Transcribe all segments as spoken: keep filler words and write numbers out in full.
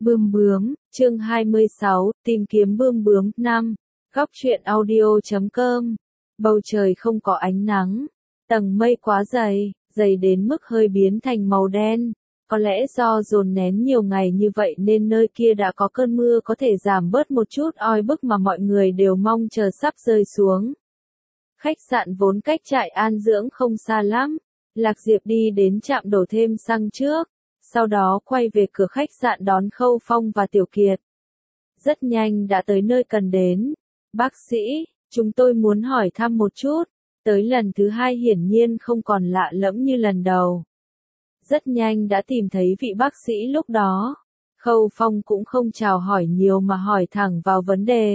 Bươm bướm, chương hai mươi sáu, tìm kiếm bươm bướm, năm. Góc truyện audio chấm com. Bầu trời không có ánh nắng. Tầng mây quá dày, dày đến mức hơi biến thành màu đen. Có lẽ do dồn nén nhiều ngày như vậy nên nơi kia đã có cơn mưa có thể giảm bớt một chút oi bức mà mọi người đều mong chờ sắp rơi xuống. Khách sạn vốn cách trại an dưỡng không xa lắm. Lạc Diệp đi đến trạm đổ thêm xăng trước. Sau đó quay về cửa khách sạn đón Khâu Phong và Tiểu Kiệt. Rất nhanh đã tới nơi cần đến. Bác sĩ, chúng tôi muốn hỏi thăm một chút. Tới lần thứ hai hiển nhiên không còn lạ lẫm như lần đầu. Rất nhanh đã tìm thấy vị bác sĩ lúc đó. Khâu Phong cũng không chào hỏi nhiều mà hỏi thẳng vào vấn đề.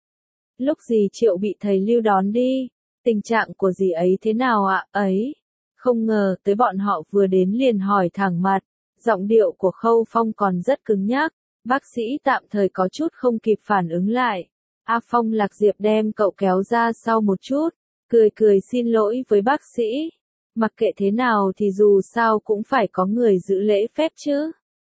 Lúc dì Triệu bị thầy Lưu đón đi, tình trạng của dì ấy thế nào ạ? Ấy, không ngờ tới bọn họ vừa đến liền hỏi thẳng mặt. Giọng điệu của Khâu Phong còn rất cứng nhắc, bác sĩ tạm thời có chút không kịp phản ứng lại. A Phong Lạc Diệp đem cậu kéo ra sau một chút, cười cười xin lỗi với bác sĩ. Mặc kệ thế nào thì dù sao cũng phải có người giữ lễ phép chứ.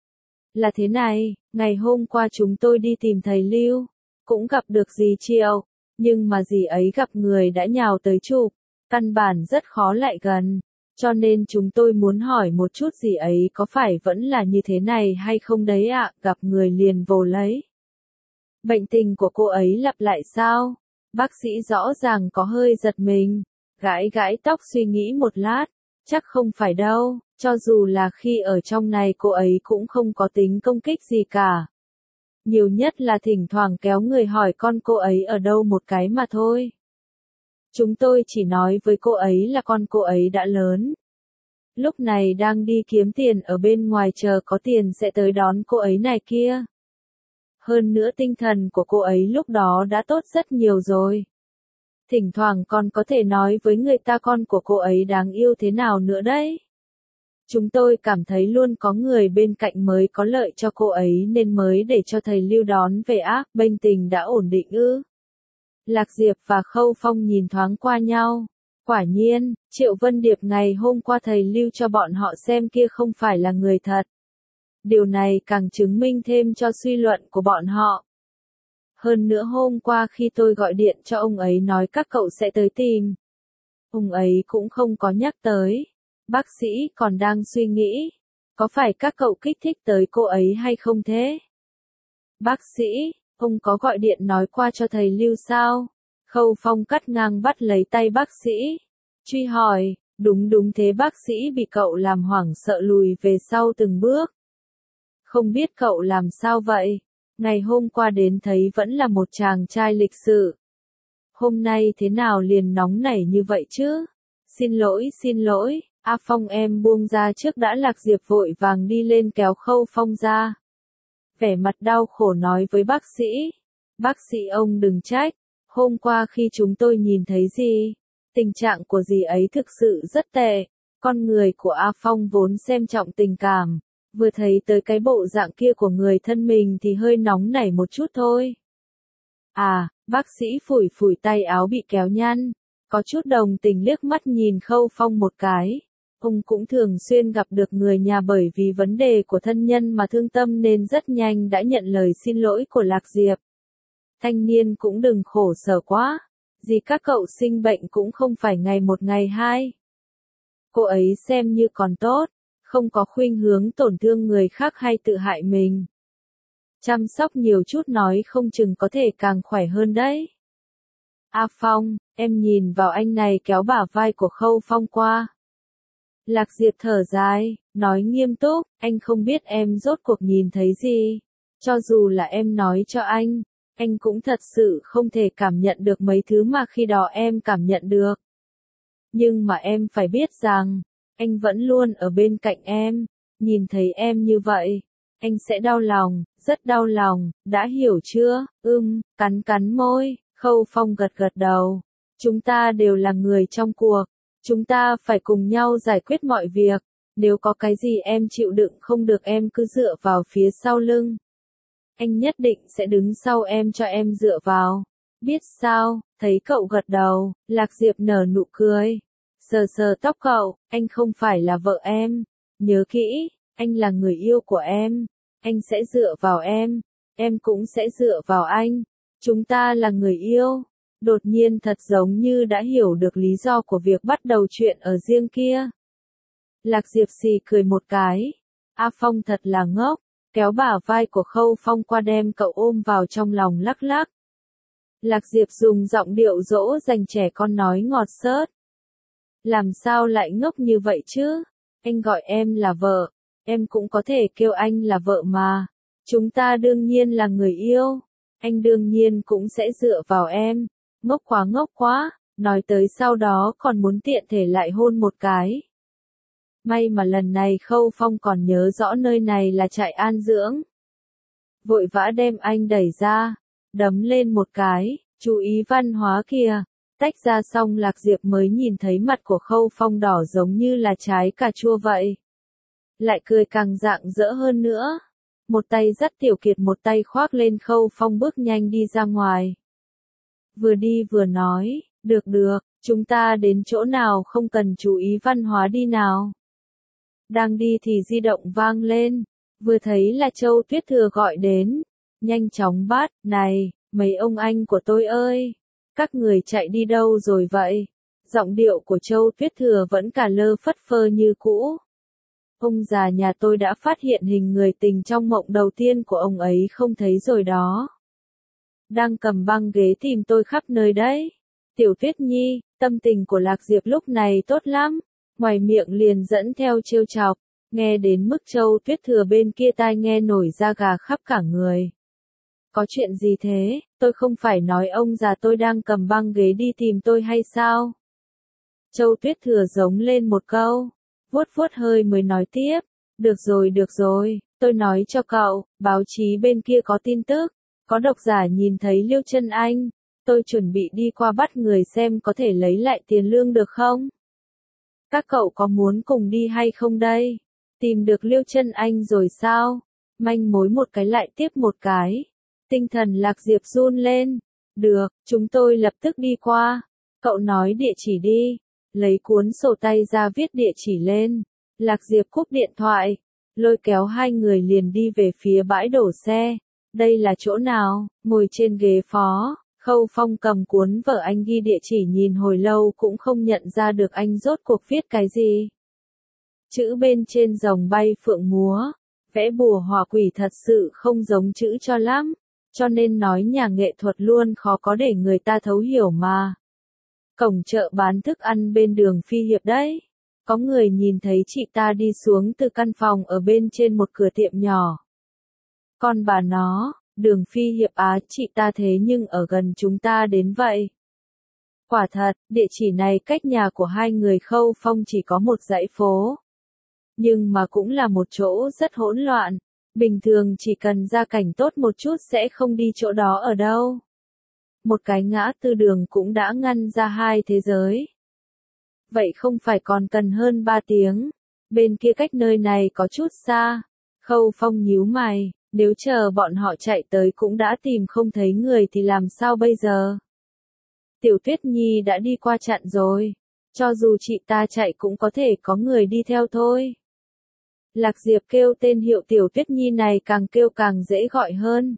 Là thế này, ngày hôm qua chúng tôi đi tìm thầy Lưu, cũng gặp được dì Triệu, nhưng mà dì ấy gặp người đã nhào tới chụp, căn bản rất khó lại gần. Cho nên chúng tôi muốn hỏi một chút dì ấy có phải vẫn là như thế này hay không đấy ạ, gặp người liền vồ lấy. Bệnh tình của cô ấy lặp lại sao? Bác sĩ rõ ràng có hơi giật mình, gãi gãi tóc suy nghĩ một lát, chắc không phải đâu, cho dù là khi ở trong này cô ấy cũng không có tính công kích gì cả. Nhiều nhất là thỉnh thoảng kéo người hỏi con cô ấy ở đâu một cái mà thôi. Chúng tôi chỉ nói với cô ấy là con cô ấy đã lớn. Lúc này đang đi kiếm tiền ở bên ngoài chờ có tiền sẽ tới đón cô ấy này kia. Hơn nữa tinh thần của cô ấy lúc đó đã tốt rất nhiều rồi. Thỉnh thoảng còn có thể nói với người ta con của cô ấy đáng yêu thế nào nữa đấy. Chúng tôi cảm thấy luôn có người bên cạnh mới có lợi cho cô ấy nên mới để cho thầy Lưu đón về ác, bệnh tình đã ổn định ư. Lạc Diệp và Khâu Phong nhìn thoáng qua nhau. Quả nhiên, Triệu Vân Điệp ngày hôm qua thầy Lưu cho bọn họ xem kia không phải là người thật. Điều này càng chứng minh thêm cho suy luận của bọn họ. Hơn nữa hôm qua khi tôi gọi điện cho ông ấy nói các cậu sẽ tới tìm. Ông ấy cũng không có nhắc tới. Bác sĩ còn đang suy nghĩ. Có phải các cậu kích thích tới cô ấy hay không thế? Bác sĩ, ông có gọi điện nói qua cho thầy Lưu sao? Khâu Phong cắt ngang bắt lấy tay bác sĩ. Truy hỏi, đúng đúng thế bác sĩ bị cậu làm hoảng sợ lùi về sau từng bước. Không biết cậu làm sao vậy? Ngày hôm qua đến thấy vẫn là một chàng trai lịch sự. Hôm nay thế nào liền nóng nảy như vậy chứ? Xin lỗi xin lỗi, A Phong em buông ra trước đã. Lạc Diệp vội vàng đi lên kéo Khâu Phong ra. Vẻ mặt đau khổ nói với bác sĩ. Bác sĩ ông đừng trách. Hôm qua khi chúng tôi nhìn thấy dì, tình trạng của dì ấy thực sự rất tệ. Con người của A Phong vốn xem trọng tình cảm, vừa thấy tới cái bộ dạng kia của người thân mình thì hơi nóng nảy một chút thôi. À, bác sĩ phủi phủi tay áo bị kéo nhăn, có chút đồng tình liếc mắt nhìn Khâu Phong một cái. Ông cũng thường xuyên gặp được người nhà bởi vì vấn đề của thân nhân mà thương tâm nên rất nhanh đã nhận lời xin lỗi của Lạc Diệp. Thanh niên cũng đừng khổ sở quá, gì các cậu sinh bệnh cũng không phải ngày một ngày hai. Cô ấy xem như còn tốt, không có khuynh hướng tổn thương người khác hay tự hại mình. Chăm sóc nhiều chút nói không chừng có thể càng khỏe hơn đấy. A Phong, em nhìn vào anh này kéo bả vai của Khâu Phong qua. Lạc Diệp thở dài, nói nghiêm túc, anh không biết em rốt cuộc nhìn thấy gì. Cho dù là em nói cho anh, anh cũng thật sự không thể cảm nhận được mấy thứ mà khi đó em cảm nhận được. Nhưng mà em phải biết rằng, anh vẫn luôn ở bên cạnh em, nhìn thấy em như vậy, anh sẽ đau lòng, rất đau lòng, đã hiểu chưa? Ừm, cắn cắn môi, Khâu Phong gật gật đầu. Chúng ta đều là người trong cuộc, chúng ta phải cùng nhau giải quyết mọi việc, nếu có cái gì em chịu đựng không được em cứ dựa vào phía sau lưng. Anh nhất định sẽ đứng sau em cho em dựa vào. Biết sao, thấy cậu gật đầu, Lạc Diệp nở nụ cười. Sờ sờ tóc cậu, anh không phải là vợ em. Nhớ kỹ, anh là người yêu của em. Anh sẽ dựa vào em, em cũng sẽ dựa vào anh. Chúng ta là người yêu. Đột nhiên thật giống như đã hiểu được lý do của việc bắt đầu chuyện ở riêng kia. Lạc Diệp xì cười một cái. A Phong thật là ngốc, kéo bả vai của Khâu Phong qua đem cậu ôm vào trong lòng lắc lắc. Lạc Diệp dùng giọng điệu dỗ dành trẻ con nói ngọt xớt. Làm sao lại ngốc như vậy chứ? Anh gọi em là vợ, em cũng có thể kêu anh là vợ mà. Chúng ta đương nhiên là người yêu, anh đương nhiên cũng sẽ dựa vào em. Ngốc quá ngốc quá, nói tới sau đó còn muốn tiện thể lại hôn một cái. May mà lần này Khâu Phong còn nhớ rõ nơi này là trại an dưỡng. Vội vã đem anh đẩy ra, đấm lên một cái, chú ý văn hóa kìa. Tách ra xong Lạc Diệp mới nhìn thấy mặt của Khâu Phong đỏ giống như là trái cà chua vậy. Lại cười càng rạng rỡ hơn nữa. Một tay dắt Tiểu Kiệt, một tay khoác lên Khâu Phong, bước nhanh đi ra ngoài. Vừa đi vừa nói, được được, chúng ta đến chỗ nào không cần chú ý văn hóa đi nào. Đang đi thì di động vang lên, vừa thấy là Châu Tuyết Thừa gọi đến, nhanh chóng bắt, này, mấy ông anh của tôi ơi, các người chạy đi đâu rồi vậy? Giọng điệu của Châu Tuyết Thừa vẫn cả lơ phất phơ như cũ. Ông già nhà tôi đã phát hiện hình người tình trong mộng đầu tiên của ông ấy không thấy rồi đó. Đang cầm băng ghế tìm tôi khắp nơi đấy. Tiểu Tuyết Nhi, tâm tình của Lạc Diệp lúc này tốt lắm. Ngoài miệng liền dẫn theo trêu chọc, nghe đến mức Châu Tuyết Thừa bên kia tai nghe nổi da gà khắp cả người. Có chuyện gì thế, tôi không phải nói ông già tôi đang cầm băng ghế đi tìm tôi hay sao? Châu Tuyết Thừa giống lên một câu, vuốt vuốt hơi mới nói tiếp, được rồi được rồi, tôi nói cho cậu, báo chí bên kia có tin tức, có độc giả nhìn thấy Liêu Chân Anh, tôi chuẩn bị đi qua bắt người xem có thể lấy lại tiền lương được không? Các cậu có muốn cùng đi hay không đây? Tìm được Liêu Chân Anh rồi sao? Manh mối một cái lại tiếp một cái. Tinh thần Lạc Diệp run lên. Được, chúng tôi lập tức đi qua. Cậu nói địa chỉ đi. Lấy cuốn sổ tay ra viết địa chỉ lên. Lạc Diệp cúp điện thoại. Lôi kéo hai người liền đi về phía bãi đổ xe. Đây là chỗ nào? Ngồi trên ghế phó. Khâu Phong cầm cuốn vở anh ghi địa chỉ nhìn hồi lâu cũng không nhận ra được anh rốt cuộc viết cái gì. Chữ bên trên rồng bay phượng múa. Vẽ bùa họa quỷ thật sự không giống chữ cho lắm. Cho nên nói nhà nghệ thuật luôn khó có để người ta thấu hiểu mà. Cổng chợ bán thức ăn bên đường Phi Hiệp đấy. Có người nhìn thấy chị ta đi xuống từ căn phòng ở bên trên một cửa tiệm nhỏ. Con bà nó, đường Phi Hiệp á, chị ta thế nhưng ở gần chúng ta đến vậy. Quả thật, địa chỉ này cách nhà của hai người Khâu Phong chỉ có một dãy phố. Nhưng mà cũng là một chỗ rất hỗn loạn. Bình thường chỉ cần gia cảnh tốt một chút sẽ không đi chỗ đó ở đâu. Một cái ngã tư đường cũng đã ngăn ra hai thế giới. Vậy không phải còn cần hơn ba tiếng. Bên kia cách nơi này có chút xa. Khâu Phong nhíu mày, nếu chờ bọn họ chạy tới cũng đã tìm không thấy người thì làm sao bây giờ? Tiểu Tuyết Nhi đã đi qua chặn rồi. Cho dù chị ta chạy cũng có thể có người đi theo thôi. Lạc Diệp kêu tên hiệu Tiểu Tuyết Nhi này càng kêu càng dễ gọi hơn.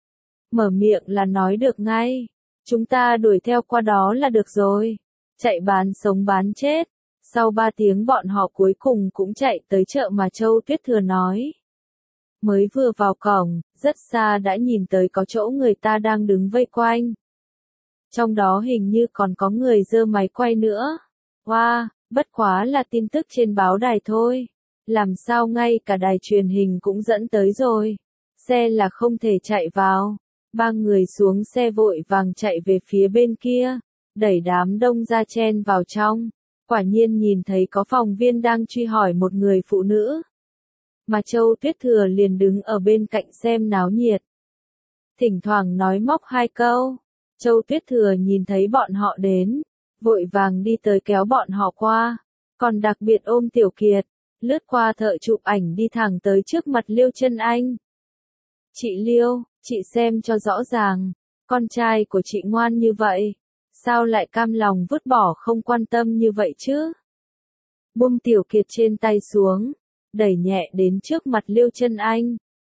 Mở miệng là nói được ngay. Chúng ta đuổi theo qua đó là được rồi. Chạy bán sống bán chết. Sau ba tiếng bọn họ cuối cùng cũng chạy tới chợ mà Châu Tuyết Thừa nói. Mới vừa vào cổng, rất xa đã nhìn tới có chỗ người ta đang đứng vây quanh. Trong đó hình như còn có người giơ máy quay nữa. Wow, bất quá là tin tức trên báo đài thôi. Làm sao ngay cả đài truyền hình cũng dẫn tới rồi. Xe là không thể chạy vào. Ba người xuống xe vội vàng chạy về phía bên kia. Đẩy đám đông ra chen vào trong. Quả nhiên nhìn thấy có phóng viên đang truy hỏi một người phụ nữ. Mà Châu Tuyết Thừa liền đứng ở bên cạnh xem náo nhiệt. Thỉnh thoảng nói móc hai câu. Châu Tuyết Thừa nhìn thấy bọn họ đến. Vội vàng đi tới kéo bọn họ qua. Còn đặc biệt ôm Tiểu Kiệt. Lướt qua thợ chụp ảnh đi thẳng tới trước mặt Liêu Chân Anh. Chị Liêu, chị xem cho rõ ràng. Con trai của chị ngoan như vậy. Sao lại cam lòng vứt bỏ không quan tâm như vậy chứ? Buông Tiểu Kiệt trên tay xuống. Đẩy nhẹ đến trước mặt Liêu Chân Anh.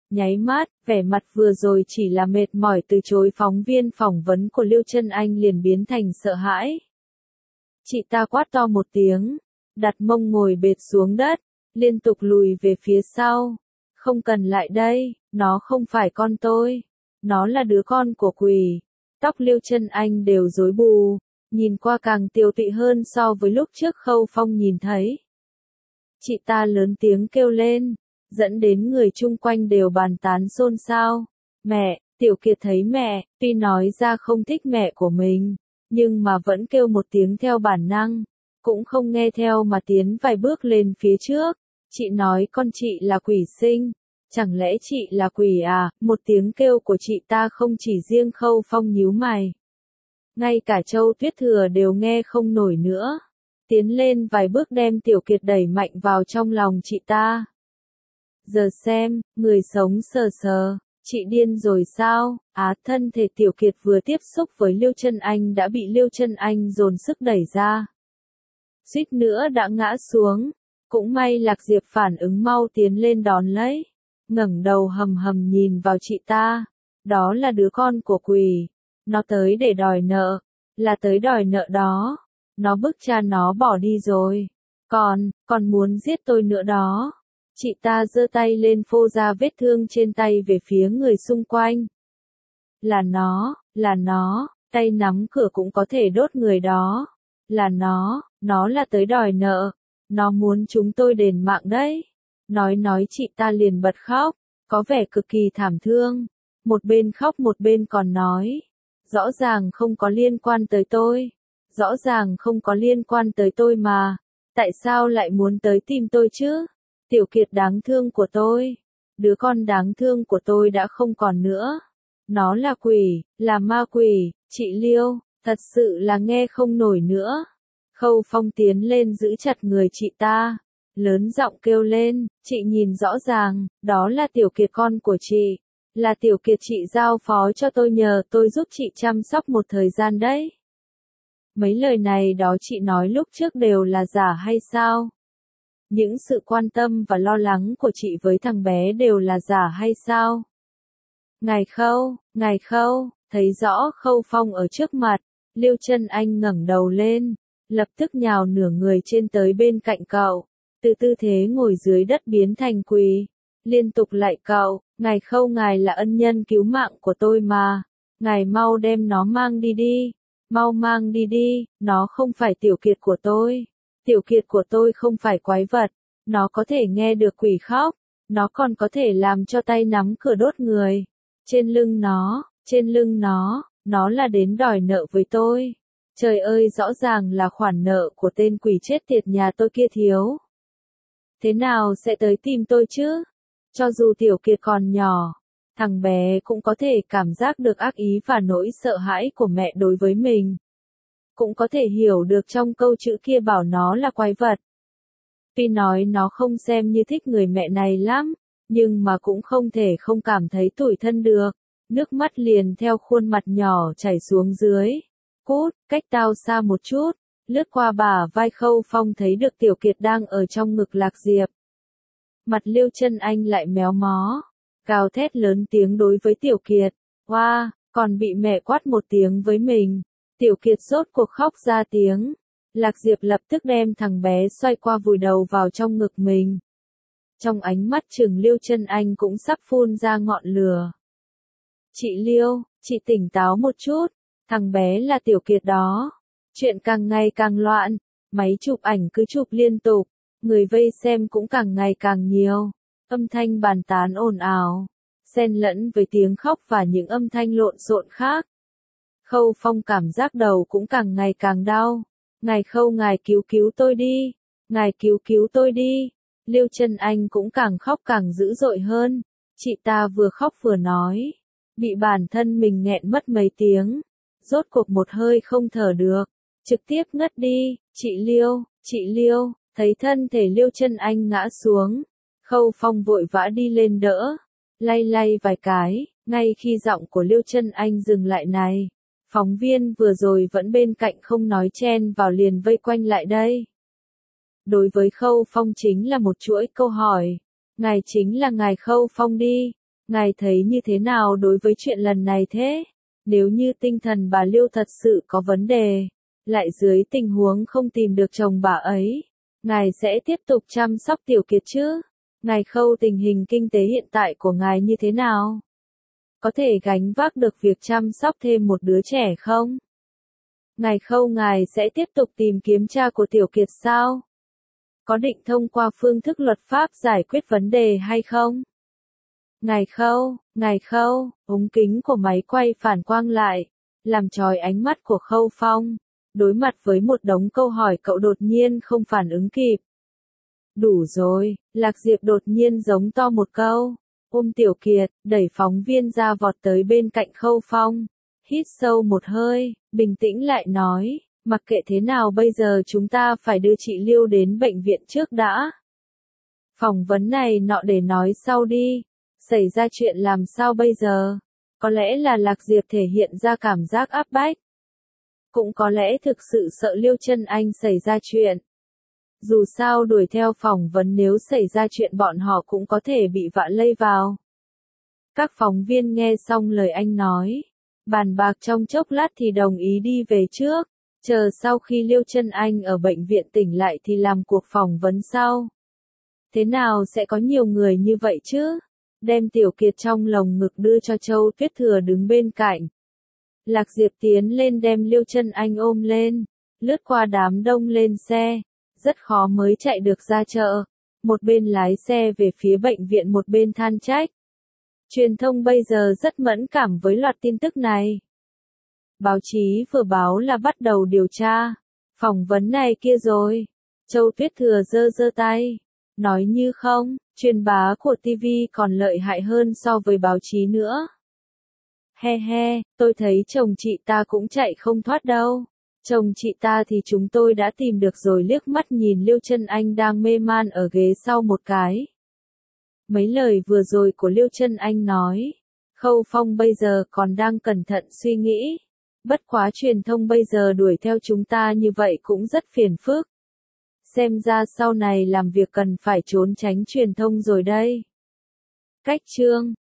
Nháy mắt, vẻ mặt vừa rồi chỉ là mệt mỏi từ chối phóng viên phỏng vấn của Liêu Chân Anh liền biến thành sợ hãi. Chị ta quát to một tiếng, đặt mông ngồi bệt xuống đất, liên tục lùi về phía sau. Không cần lại đây, nó không phải con tôi, nó là đứa con của quỷ. Tóc Liêu Chân Anh đều rối bù, nhìn qua càng tiều tụy hơn so với lúc trước Khâu Phong nhìn thấy. Chị ta lớn tiếng kêu lên, dẫn đến người chung quanh đều bàn tán xôn xao. Mẹ, Tiểu Kiệt thấy mẹ, tuy nói ra không thích mẹ của mình, nhưng mà vẫn kêu một tiếng theo bản năng, cũng không nghe theo mà tiến vài bước lên phía trước. Chị nói con chị là quỷ sinh, chẳng lẽ chị là quỷ à? Một tiếng kêu của chị ta không chỉ riêng Khâu Phong nhíu mày. Ngay cả Châu Tuyết Thừa đều nghe không nổi nữa. Tiến lên vài bước đem Tiểu Kiệt đẩy mạnh vào trong lòng chị ta. Giờ xem, người sống sờ sờ, chị điên rồi sao? Á, thân thể Tiểu Kiệt vừa tiếp xúc với Liêu Chân Anh đã bị Liêu Chân Anh dồn sức đẩy ra. Suýt nữa đã ngã xuống, cũng may Lạc Diệp phản ứng mau tiến lên đón lấy, ngẩng đầu hầm hầm nhìn vào chị ta, đó là đứa con của quỷ, nó tới để đòi nợ, là tới đòi nợ đó, nó bức cha nó bỏ đi rồi, còn, còn muốn giết tôi nữa đó. Chị ta giơ tay lên phô ra vết thương trên tay về phía người xung quanh. Là nó, là nó, tay nắm cửa cũng có thể đốt người đó. Là nó, nó là tới đòi nợ, nó muốn chúng tôi đền mạng đấy. Nói nói chị ta liền bật khóc, có vẻ cực kỳ thảm thương. Một bên khóc một bên còn nói, rõ ràng không có liên quan tới tôi. Rõ ràng không có liên quan tới tôi mà, tại sao lại muốn tới tìm tôi chứ? Tiểu Kiệt đáng thương của tôi, đứa con đáng thương của tôi đã không còn nữa. Nó là quỷ, là ma quỷ, chị Liêu, thật sự là nghe không nổi nữa. Khâu Phong tiến lên giữ chặt người chị ta, lớn giọng kêu lên, chị nhìn rõ ràng, đó là Tiểu Kiệt con của chị, là Tiểu Kiệt chị giao phó cho tôi nhờ tôi giúp chị chăm sóc một thời gian đấy. Mấy lời này đó chị nói lúc trước đều là giả hay sao? Những sự quan tâm và lo lắng của chị với thằng bé đều là giả hay sao? Ngài Khâu, Ngài Khâu, thấy rõ Khâu Phong ở trước mặt, Liêu Chân Anh ngẩng đầu lên, lập tức nhào nửa người trên tới bên cạnh cậu, từ tư thế ngồi dưới đất biến thành quỳ, liên tục lạy cậu, Ngài Khâu ngài là ân nhân cứu mạng của tôi mà, ngài mau đem nó mang đi đi, mau mang đi đi, nó không phải Tiểu Kiệt của tôi. Tiểu Kiệt của tôi không phải quái vật, nó có thể nghe được quỷ khóc, nó còn có thể làm cho tay nắm cửa đốt người. Trên lưng nó, trên lưng nó, nó là đến đòi nợ với tôi. Trời ơi rõ ràng là khoản nợ của tên quỷ chết tiệt nhà tôi kia thiếu. Thế nào sẽ tới tìm tôi chứ? Cho dù Tiểu Kiệt còn nhỏ, thằng bé cũng có thể cảm giác được ác ý và nỗi sợ hãi của mẹ đối với mình. Cũng có thể hiểu được trong câu chữ kia bảo nó là quái vật. Tuy nói nó không xem như thích người mẹ này lắm, nhưng mà cũng không thể không cảm thấy tủi thân được. Nước mắt liền theo khuôn mặt nhỏ chảy xuống dưới. Cút, cách tao xa một chút, lướt qua bả vai Khâu Phong thấy được Tiểu Kiệt đang ở trong ngực Lạc Diệp. Mặt Liêu Chân Anh lại méo mó, gào thét lớn tiếng đối với Tiểu Kiệt. Hoa, wow, còn bị mẹ quát một tiếng với mình. Tiểu Kiệt rốt cuộc khóc ra tiếng. Lạc Diệp lập tức đem thằng bé xoay qua vùi đầu vào trong ngực mình. Trong ánh mắt trừng Liêu Chân Anh cũng sắp phun ra ngọn lửa. Chị Liêu, chị tỉnh táo một chút, thằng bé là Tiểu Kiệt đó. Chuyện càng ngày càng loạn, máy chụp ảnh cứ chụp liên tục, người vây xem cũng càng ngày càng nhiều. Âm thanh bàn tán ồn ào, xen lẫn với tiếng khóc và những âm thanh lộn xộn khác. Khâu Phong cảm giác đầu cũng càng ngày càng đau. Ngài Khâu ngài cứu cứu tôi đi, ngài cứu cứu tôi đi. Liêu Chân Anh cũng càng khóc càng dữ dội hơn. Chị ta vừa khóc vừa nói, bị bản thân mình nghẹn mất mấy tiếng, rốt cuộc một hơi không thở được, trực tiếp ngất đi. Chị Liêu, chị Liêu, thấy thân thể Liêu Chân Anh ngã xuống, Khâu Phong vội vã đi lên đỡ, lay lay vài cái, ngay khi giọng của Liêu Chân Anh dừng lại này. Phóng viên vừa rồi vẫn bên cạnh không nói chen vào liền vây quanh lại đây. Đối với Khâu Phong chính là một chuỗi câu hỏi. Ngài chính là ngài Khâu Phong đi. Ngài thấy như thế nào đối với chuyện lần này thế? Nếu như tinh thần bà Liêu thật sự có vấn đề, lại dưới tình huống không tìm được chồng bà ấy, ngài sẽ tiếp tục chăm sóc Tiểu Kiệt chứ? Ngài Khâu, tình hình kinh tế hiện tại của ngài như thế nào? Có thể gánh vác được việc chăm sóc thêm một đứa trẻ không? Ngài Khâu, ngài sẽ tiếp tục tìm kiếm cha của Tiểu Kiệt sao? Có định thông qua phương thức luật pháp giải quyết vấn đề hay không? Ngài Khâu, Ngài Khâu, ống kính của máy quay phản quang lại, làm chói ánh mắt của Khâu Phong. Đối mặt với một đống câu hỏi cậu đột nhiên không phản ứng kịp. Đủ rồi, Lạc Diệp đột nhiên giống to một câu. Ôm Tiểu Kiệt, đẩy phóng viên ra vọt tới bên cạnh Khâu Phong. Hít sâu một hơi, bình tĩnh lại nói, mặc kệ thế nào bây giờ chúng ta phải đưa chị Liêu đến bệnh viện trước đã. Phỏng vấn này nọ để nói sau đi. Xảy ra chuyện làm sao bây giờ? Có lẽ là Lạc Diệp thể hiện ra cảm giác áp bách. Cũng có lẽ thực sự sợ Liêu Chân Anh xảy ra chuyện. Dù sao đuổi theo phỏng vấn nếu xảy ra chuyện bọn họ cũng có thể bị vạ lây vào. Các phóng viên nghe xong lời anh nói, bàn bạc trong chốc lát thì đồng ý đi về trước, chờ sau khi Liêu Chân Anh ở bệnh viện tỉnh lại thì làm cuộc phỏng vấn sau. Thế nào sẽ có nhiều người như vậy chứ? Đem Tiểu Kiệt trong lồng ngực đưa cho Châu Tuyết Thừa đứng bên cạnh. Lạc Diệp tiến lên đem Liêu Chân Anh ôm lên, lướt qua đám đông lên xe, rất khó mới chạy được ra chợ. Một bên lái xe về phía bệnh viện một bên than trách. Truyền thông bây giờ rất mẫn cảm với loạt tin tức này. Báo chí vừa báo là bắt đầu điều tra, phỏng vấn này kia rồi. Châu Tuyết Thừa giơ giơ tay, nói như không, truyền bá của ti vi còn lợi hại hơn so với báo chí nữa. He he, tôi thấy chồng chị ta cũng chạy không thoát đâu. Chồng chị ta thì chúng tôi đã tìm được rồi. Liếc mắt nhìn Liêu Chân Anh đang mê man ở ghế sau một cái. Mấy lời vừa rồi của Liêu Chân Anh nói, Khâu Phong bây giờ còn đang cẩn thận suy nghĩ. Bất quá truyền thông bây giờ đuổi theo chúng ta như vậy cũng rất phiền phức. Xem ra sau này làm việc cần phải trốn tránh truyền thông rồi đây. Cách chương